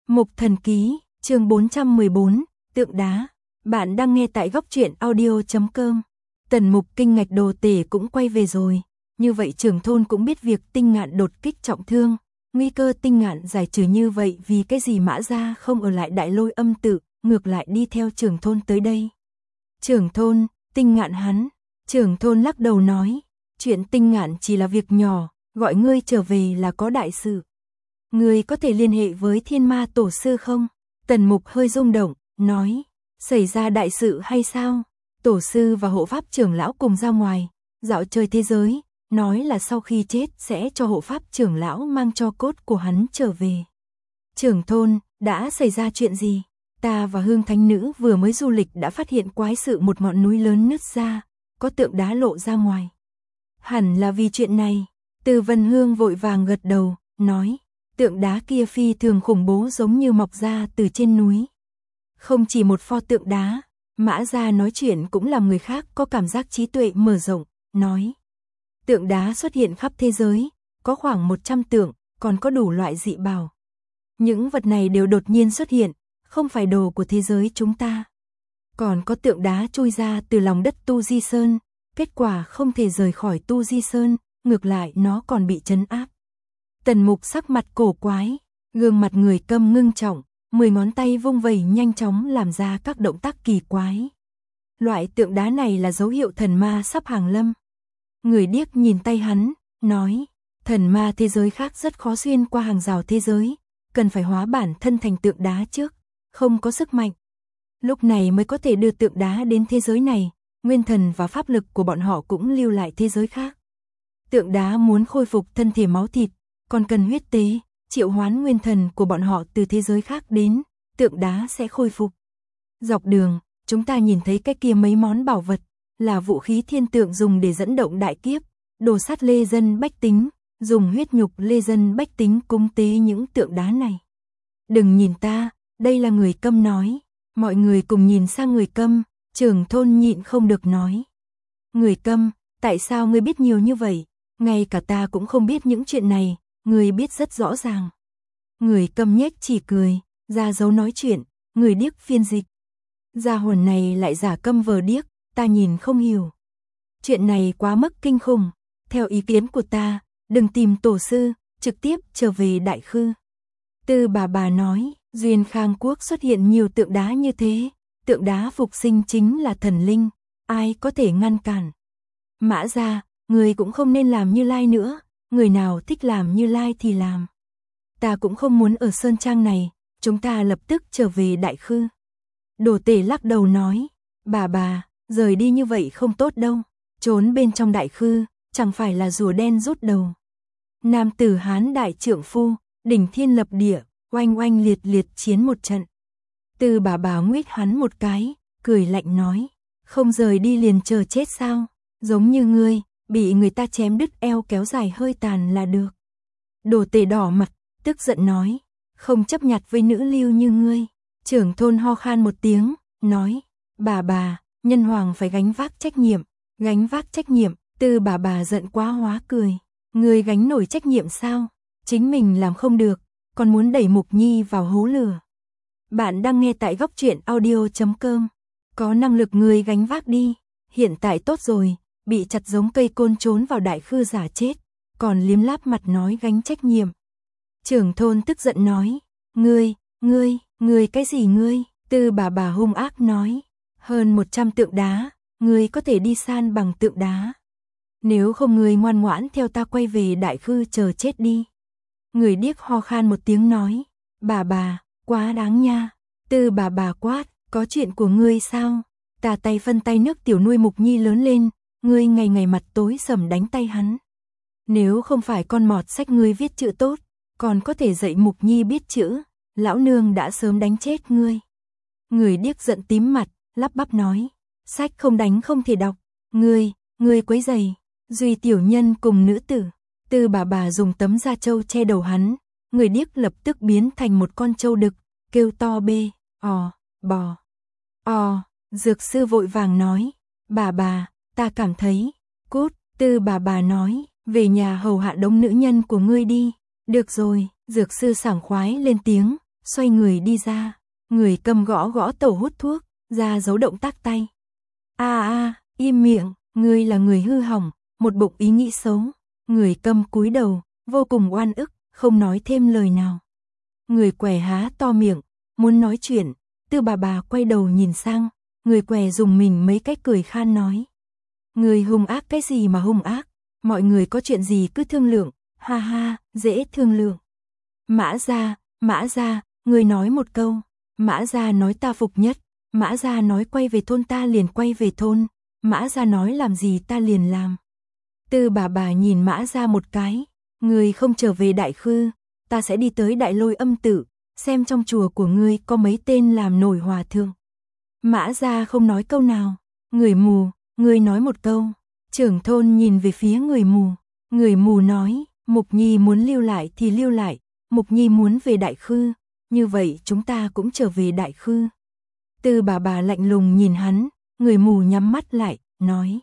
Mục Thần Ký, chương 414, Tượng Đá. Bạn đang nghe tại góc truyện audio.com. Tần Mục kinh ngạc Đồ Tể cũng quay về rồi. Như vậy trưởng thôn cũng biết việc Tinh Ngạn đột kích trọng thương. Nguy cơ Tinh Ngạn giải trừ như vậy vì cái gì Mã Gia không ở lại Đại Lôi Âm Tự, ngược lại đi theo trưởng thôn tới đây. Trưởng thôn, Tinh Ngạn hắn. Trưởng thôn lắc đầu nói, chuyện Tinh Ngạn chỉ là việc nhỏ, gọi ngươi trở về là có đại sự. Ngươi có thể liên hệ với Thiên Ma Tổ Sư không? Tần Mục hơi rung động, nói, xảy ra đại sự hay sao? Tổ Sư và hộ pháp trưởng lão cùng ra ngoài, dạo chơi thế giới, nói là sau khi chết sẽ cho hộ pháp trưởng lão mang tro cốt của hắn trở về. Trưởng thôn, đã xảy ra chuyện gì? Ta và Hương Thánh Nữ vừa mới du lịch đã phát hiện quái sự một ngọn núi lớn nứt ra, có tượng đá lộ ra ngoài. Hẳn là vì chuyện này. Từ Vân Hương vội vàng gật đầu, nói, tượng đá kia phi thường khủng bố giống như mọc ra từ trên núi. Không chỉ một pho tượng đá, Mã Gia nói chuyện cũng làm người khác có cảm giác trí tuệ mở rộng, nói. Tượng đá xuất hiện khắp thế giới, có khoảng 100 tượng, còn có đủ loại dị bảo. Những vật này đều đột nhiên xuất hiện, không phải đồ của thế giới chúng ta. Còn có tượng đá chui ra từ lòng đất Tu Di Sơn, kết quả không thể rời khỏi Tu Di Sơn, ngược lại nó còn bị trấn áp. Tần Mục sắc mặt cổ quái, gương mặt người câm ngưng trọng, 10 ngón tay vung vẩy nhanh chóng làm ra các động tác kỳ quái. Loại tượng đá này là dấu hiệu thần ma sắp hàng lâm. Người điếc nhìn tay hắn, nói, thần ma thế giới khác rất khó xuyên qua hàng rào thế giới, cần phải hóa bản thân thành tượng đá trước, không có sức mạnh. Lúc này mới có thể đưa tượng đá đến thế giới này, nguyên thần và pháp lực của bọn họ cũng lưu lại thế giới khác. Tượng đá muốn khôi phục thân thể máu thịt, còn cần huyết tế, triệu hoán nguyên thần của bọn họ từ thế giới khác đến, tượng đá sẽ khôi phục. Dọc đường, chúng ta nhìn thấy cái kia mấy món bảo vật, là vũ khí thiên tượng dùng để dẫn động đại kiếp, đồ sát lê dân bách tính, dùng huyết nhục lê dân bách tính cúng tế những tượng đá này. Đừng nhìn ta, đây là người câm nói. Mọi người cùng nhìn sang người câm, trưởng thôn nhịn không được nói. Người câm, tại sao ngươi biết nhiều như vậy? Ngay cả ta cũng không biết những chuyện này, ngươi biết rất rõ ràng. Người câm nhếch chỉ cười, ra dấu nói chuyện, người điếc phiên dịch. Gia hồn này lại giả câm vờ điếc, ta nhìn không hiểu. Chuyện này quá mức kinh khủng, theo ý kiến của ta, đừng tìm tổ sư, trực tiếp trở về Đại Khư. Tư bà nói, Duyên Khang Quốc xuất hiện nhiều tượng đá như thế, tượng đá phục sinh chính là thần linh, ai có thể ngăn cản. Mã Gia, người cũng không nên làm Như Lai nữa, người nào thích làm Như Lai thì làm. Ta cũng không muốn ở Sơn Trang này, chúng ta lập tức trở về Đại Khư. Đồ Tể lắc đầu nói, bà, rời đi như vậy không tốt đâu, trốn bên trong Đại Khư, chẳng phải là rùa đen rút đầu. Nam tử Hán đại trượng phu, đỉnh thiên lập địa, oanh oanh liệt liệt chiến một trận. Từ bà nguyết hắn một cái, cười lạnh nói, không rời đi liền chờ chết sao, giống như ngươi, bị người ta chém đứt eo kéo dài hơi tàn là được. Đồ Tể đỏ mặt, tức giận nói, không chấp nhặt với nữ lưu như ngươi. Trưởng thôn ho khan một tiếng, nói, bà, nhân hoàng phải gánh vác trách nhiệm, gánh vác trách nhiệm. Từ bà giận quá hóa cười, ngươi gánh nổi trách nhiệm sao, chính mình làm không được, còn muốn đẩy Mục Nhi vào hố lửa. Bạn đang nghe tại góc truyện audio.com, có năng lực ngươi gánh vác đi, hiện tại tốt rồi, bị chặt giống cây côn trốn vào Đại Khư giả chết, còn liếm láp mặt nói gánh trách nhiệm. Trưởng thôn tức giận nói, ngươi cái gì ngươi? Từ bà hung ác nói, hơn 100 tượng đá, ngươi có thể đi san bằng tượng đá. Nếu không ngươi ngoan ngoãn theo ta quay về Đại Khư chờ chết đi. Người điếc ho khan một tiếng nói, bà, quá đáng nha. Từ bà quát, có chuyện của ngươi sao? Ta tay phân tay nước tiểu nuôi Mục Nhi lớn lên, ngươi ngày ngày mặt tối sầm đánh tay hắn. Nếu không phải con mọt sách ngươi viết chữ tốt, còn có thể dạy Mục Nhi biết chữ, lão nương đã sớm đánh chết ngươi. Người điếc giận tím mặt, lắp bắp nói, sách không đánh không thể đọc, ngươi quấy rầy. Duy tiểu nhân cùng nữ tử. Từ bà dùng tấm da trâu che đầu hắn, người điếc lập tức biến thành một con trâu đực, kêu to bê, bò. Dược sư vội vàng nói, bà, ta cảm thấy, cút. Từ bà nói, về nhà hầu hạ đống nữ nhân của ngươi đi. Được rồi, dược sư sảng khoái lên tiếng, xoay người đi ra. Người cầm gõ gõ tẩu hút thuốc, ra dấu động tác tay. Im miệng, ngươi là người hư hỏng, một bụng ý nghĩ xấu. Người cầm cúi đầu, vô cùng oan ức, không nói thêm lời nào. Người què há to miệng, muốn nói chuyện, Tư bà quay đầu nhìn sang, người què dùng mình mấy cách cười khan nói. Người hung ác cái gì mà hung ác, mọi người có chuyện gì cứ thương lượng, ha ha, dễ thương lượng. Mã Gia, người nói một câu. Mã Gia nói ta phục nhất, Mã Gia nói quay về thôn ta liền quay về thôn, Mã Gia nói làm gì ta liền làm. Tư bà nhìn Mã Gia một cái, người không trở về Đại Khư, ta sẽ đi tới Đại Lôi Âm Tự, xem trong chùa của ngươi có mấy tên làm nổi hòa thượng. Mã Gia không nói câu nào. Người mù, ngươi nói một câu. Trưởng thôn nhìn về phía người mù nói, Mục Nhi muốn lưu lại thì lưu lại, Mục Nhi muốn về Đại Khư, như vậy chúng ta cũng trở về Đại Khư. Tư bà lạnh lùng nhìn hắn, người mù nhắm mắt lại, nói.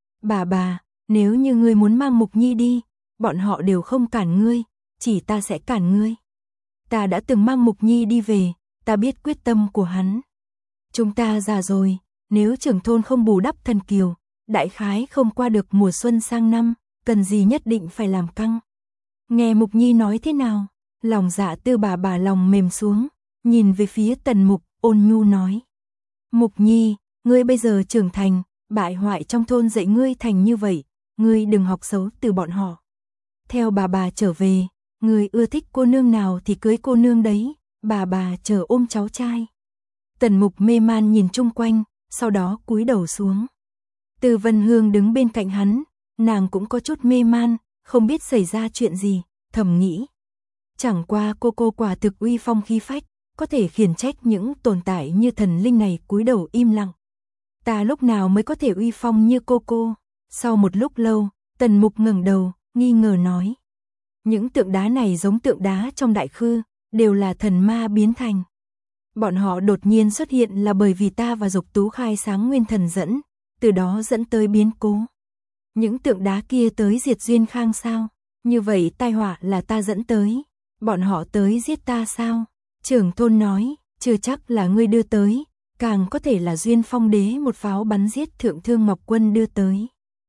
Bà, nếu như ngươi muốn mang Mục Nhi đi, bọn họ đều không cản ngươi, chỉ ta sẽ cản ngươi. Ta đã từng mang Mục Nhi đi về, ta biết quyết tâm của hắn. Chúng ta già rồi, nếu trưởng thôn không bù đắp thần kiều, đại khái không qua được mùa xuân sang năm, cần gì nhất định phải làm căng. Nghe Mục Nhi nói thế nào, lòng dạ Tư bà lòng mềm xuống, nhìn về phía Tần Mục, ôn nhu nói. Mục Nhi, ngươi bây giờ trưởng thành, bại hoại trong thôn dạy ngươi thành như vậy, ngươi đừng học xấu từ bọn họ. Theo bà trở về, ngươi ưa thích cô nương nào thì cưới cô nương đấy, bà chờ ôm cháu trai. Tần Mục mê man nhìn chung quanh, sau đó cúi đầu xuống. Từ Vân Hương đứng bên cạnh hắn, nàng cũng có chút mê man, không biết xảy ra chuyện gì, thầm nghĩ. Chẳng qua cô quả thực uy phong khí phách, có thể khiển trách những tồn tại như thần linh này cúi đầu im lặng. Ta lúc nào mới có thể uy phong như cô? Sau một lúc lâu, Tần Mục ngẩng đầu, nghi ngờ nói. Những tượng đá này giống tượng đá trong Đại Khư, đều là thần ma biến thành. Bọn họ đột nhiên xuất hiện là bởi vì ta và Dục Tú khai sáng nguyên thần dẫn, từ đó dẫn tới biến cố. Những tượng đá kia tới diệt Duyên Khang sao? Như vậy tai họa là ta dẫn tới. Bọn họ tới giết ta sao? Trưởng thôn nói, chưa chắc là ngươi đưa tới, càng có thể là Duyên Phong Đế một pháo bắn giết Thượng Thương Mộc Quân đưa tới.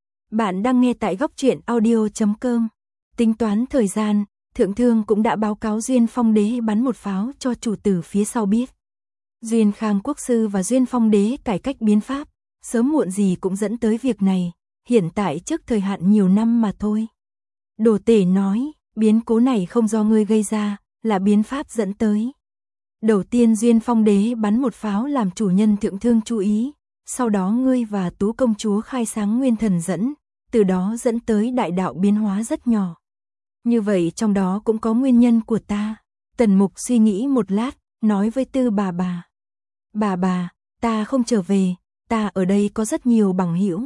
Bạn đang nghe tại góc truyện audio.com. Tính toán thời gian, Thượng Thương cũng đã báo cáo Duyên Phong Đế bắn một pháo cho chủ tử phía sau biết. Duyên Khang Quốc sư và Duyên Phong Đế cải cách biến pháp, sớm muộn gì cũng dẫn tới việc này, hiện tại trước thời hạn nhiều năm mà thôi. Đồ Tể nói, biến cố này không do ngươi gây ra, là biến pháp dẫn tới. Đầu tiên Duyên Phong Đế bắn một pháo làm chủ nhân Thượng Thương chú ý, sau đó ngươi và Tú công chúa khai sáng nguyên thần dẫn, từ đó dẫn tới đại đạo biến hóa rất nhỏ. Như vậy trong đó cũng có nguyên nhân của ta. Tần Mục suy nghĩ một lát, nói với Tư bà. Bà, ta không trở về, ta ở đây có rất nhiều bằng hữu.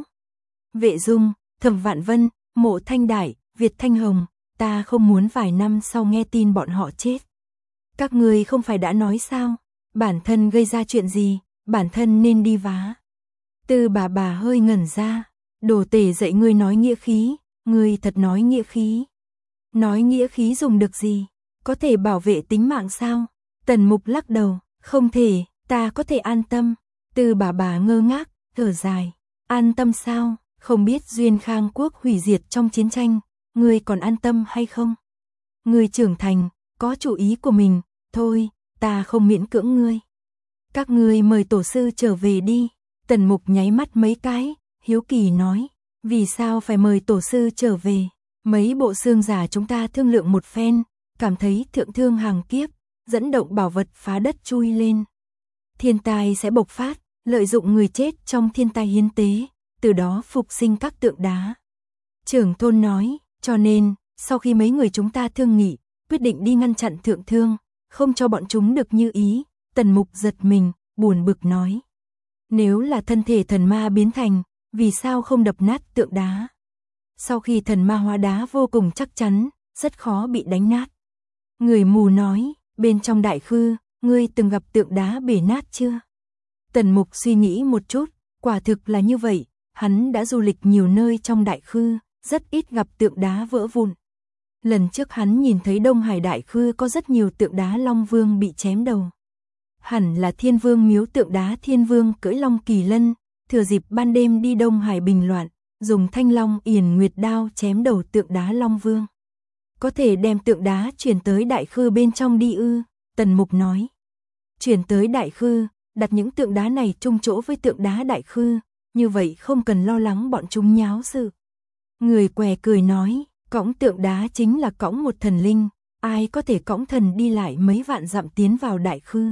Vệ Dung, Thẩm Vạn Vân, Mộ Thanh Đại, Việt Thanh Hồng, ta không muốn vài năm sau nghe tin bọn họ chết. Các ngươi không phải đã nói sao, bản thân gây ra chuyện gì, bản thân nên đi vá. Tư bà hơi ngẩn ra, Đồ Tể dạy ngươi nói nghĩa khí, ngươi thật nói nghĩa khí. Nói nghĩa khí dùng được gì, có thể bảo vệ tính mạng sao? Tần Mục lắc đầu, không thể, ta có thể an tâm. Tư bà ngơ ngác, thở dài, an tâm sao, không biết Duyên Khang Quốc hủy diệt trong chiến tranh, ngươi còn an tâm hay không? Ngươi trưởng thành, có chủ ý của mình, thôi, ta không miễn cưỡng ngươi. Các ngươi mời tổ sư trở về đi. Tần Mục nháy mắt mấy cái, hiếu kỳ nói, vì sao phải mời tổ sư trở về? Mấy bộ xương giả chúng ta thương lượng một phen, cảm thấy Thượng Thương hàng kiếp, dẫn động bảo vật phá đất chui lên. Thiên tai sẽ bộc phát, lợi dụng người chết trong thiên tai hiến tế, từ đó phục sinh các tượng đá. Trưởng thôn nói, cho nên, sau khi mấy người chúng ta thương nghị, quyết định đi ngăn chặn Thượng Thương, không cho bọn chúng được như ý. Tần Mục giật mình, buồn bực nói. Nếu là thân thể thần ma biến thành, vì sao không đập nát tượng đá? Sau khi thần ma hóa đá vô cùng chắc chắn, rất khó bị đánh nát. Người mù nói, bên trong Đại Khư, ngươi từng gặp tượng đá bể nát chưa? Tần Mục suy nghĩ một chút, quả thực là như vậy, hắn đã du lịch nhiều nơi trong Đại Khư, rất ít gặp tượng đá vỡ vụn. Lần trước hắn nhìn thấy Đông Hải Đại Khư có rất nhiều tượng đá Long Vương bị chém đầu. Hẳn là Thiên Vương miếu tượng đá Thiên Vương cưỡi Long Kỳ Lân, thừa dịp ban đêm đi Đông Hải bình loạn, dùng Thanh Long Yển Nguyệt đao chém đầu tượng đá Long Vương. Có thể đem tượng đá chuyển tới Đại Khư bên trong đi ư? Tần Mục nói. Chuyển tới Đại Khư, đặt những tượng đá này chung chỗ với tượng đá Đại Khư, như vậy không cần lo lắng bọn chúng nháo sự. Người què cười nói, cõng tượng đá chính là cõng một thần linh, ai có thể cõng thần đi lại mấy vạn dặm tiến vào Đại Khư.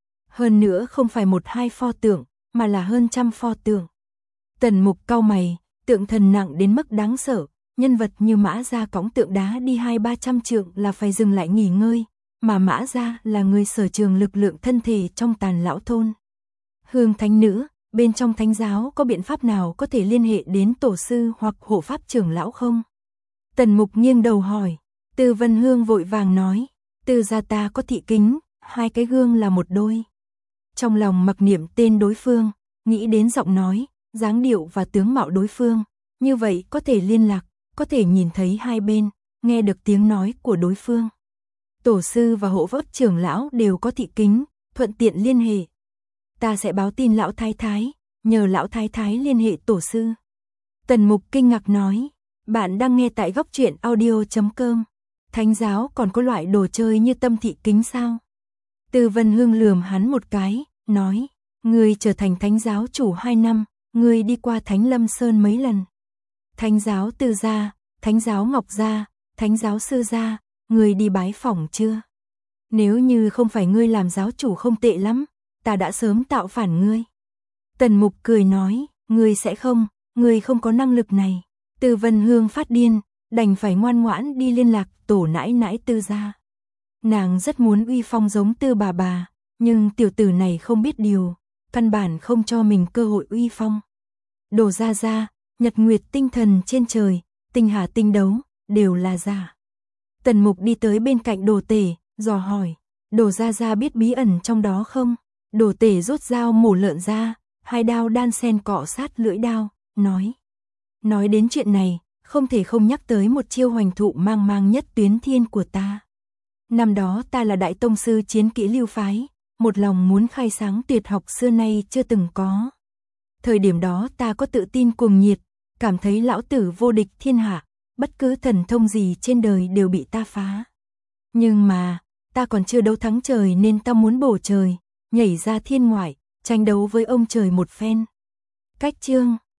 Hơn nữa không phải 1-2 pho tượng, mà là hơn trăm pho tượng. Tần Mục cau mày, tượng thần nặng đến mức đáng sợ, nhân vật như Mã Gia cõng tượng đá đi 200-300 trượng là phải dừng lại nghỉ ngơi, mà Mã Gia là người sở trường lực lượng thân thể trong Tàn Lão thôn. Hương thánh nữ, bên trong thánh giáo có biện pháp nào có thể liên hệ đến tổ sư hoặc hộ pháp trưởng lão không? Tần Mục nghiêng đầu hỏi. Từ Vân Hương vội vàng nói, Từ gia ta có thị kính, 2 cái gương là một đôi. Trong lòng mặc niệm tên đối phương, nghĩ đến giọng nói, dáng điệu và tướng mạo đối phương, như vậy có thể liên lạc, có thể nhìn thấy hai bên, nghe được tiếng nói của đối phương. Tổ sư và hộ pháp trưởng lão đều có thị kính, thuận tiện liên hệ. Ta sẽ báo tin lão thái thái, nhờ lão thái thái liên hệ tổ sư. Tần Mục kinh ngạc nói, bạn đang nghe tại Góc Truyện Audio.com. Thánh giáo còn có loại đồ chơi như tâm thị kính sao? Từ Vân Hương lườm hắn một cái, nói, ngươi trở thành thánh giáo chủ 2 năm, ngươi đi qua Thánh Lâm Sơn mấy lần. Thánh giáo Từ gia, thánh giáo Ngọc gia, thánh giáo Sư gia, ngươi đi bái phỏng chưa? Nếu như không phải ngươi làm giáo chủ không tệ lắm, ta đã sớm tạo phản ngươi. Tần Mục cười nói, ngươi sẽ không, ngươi không có năng lực này. Từ Vân Hương phát điên, đành phải ngoan ngoãn đi liên lạc tổ nãi nãi Từ gia. Nàng rất muốn uy phong giống Từ bà, nhưng tiểu tử này không biết điều, căn bản không cho mình cơ hội uy phong. Đồ gia, nhật nguyệt tinh thần trên trời, tinh hà tinh đấu, đều là giả. Tần Mục đi tới bên cạnh Đồ Tể, dò hỏi, Đồ gia biết bí ẩn trong đó không? Đồ Tể rút dao mổ lợn ra, 2 đao đan xen cọ sát lưỡi đao, nói đến chuyện này, không thể không nhắc tới một chiêu hoành thụ mang mang nhất tuyến thiên của ta. Năm đó ta là đại tông sư chiến kỹ lưu phái, một lòng muốn khai sáng tuyệt học xưa nay chưa từng có. Thời điểm đó ta có tự tin cuồng nhiệt, cảm thấy lão tử vô địch thiên hạ, bất cứ thần thông gì trên đời đều bị ta phá. Nhưng mà, ta còn chưa đấu thắng trời nên ta muốn bổ trời, nhảy ra thiên ngoại, tranh đấu với ông trời một phen. Cách chương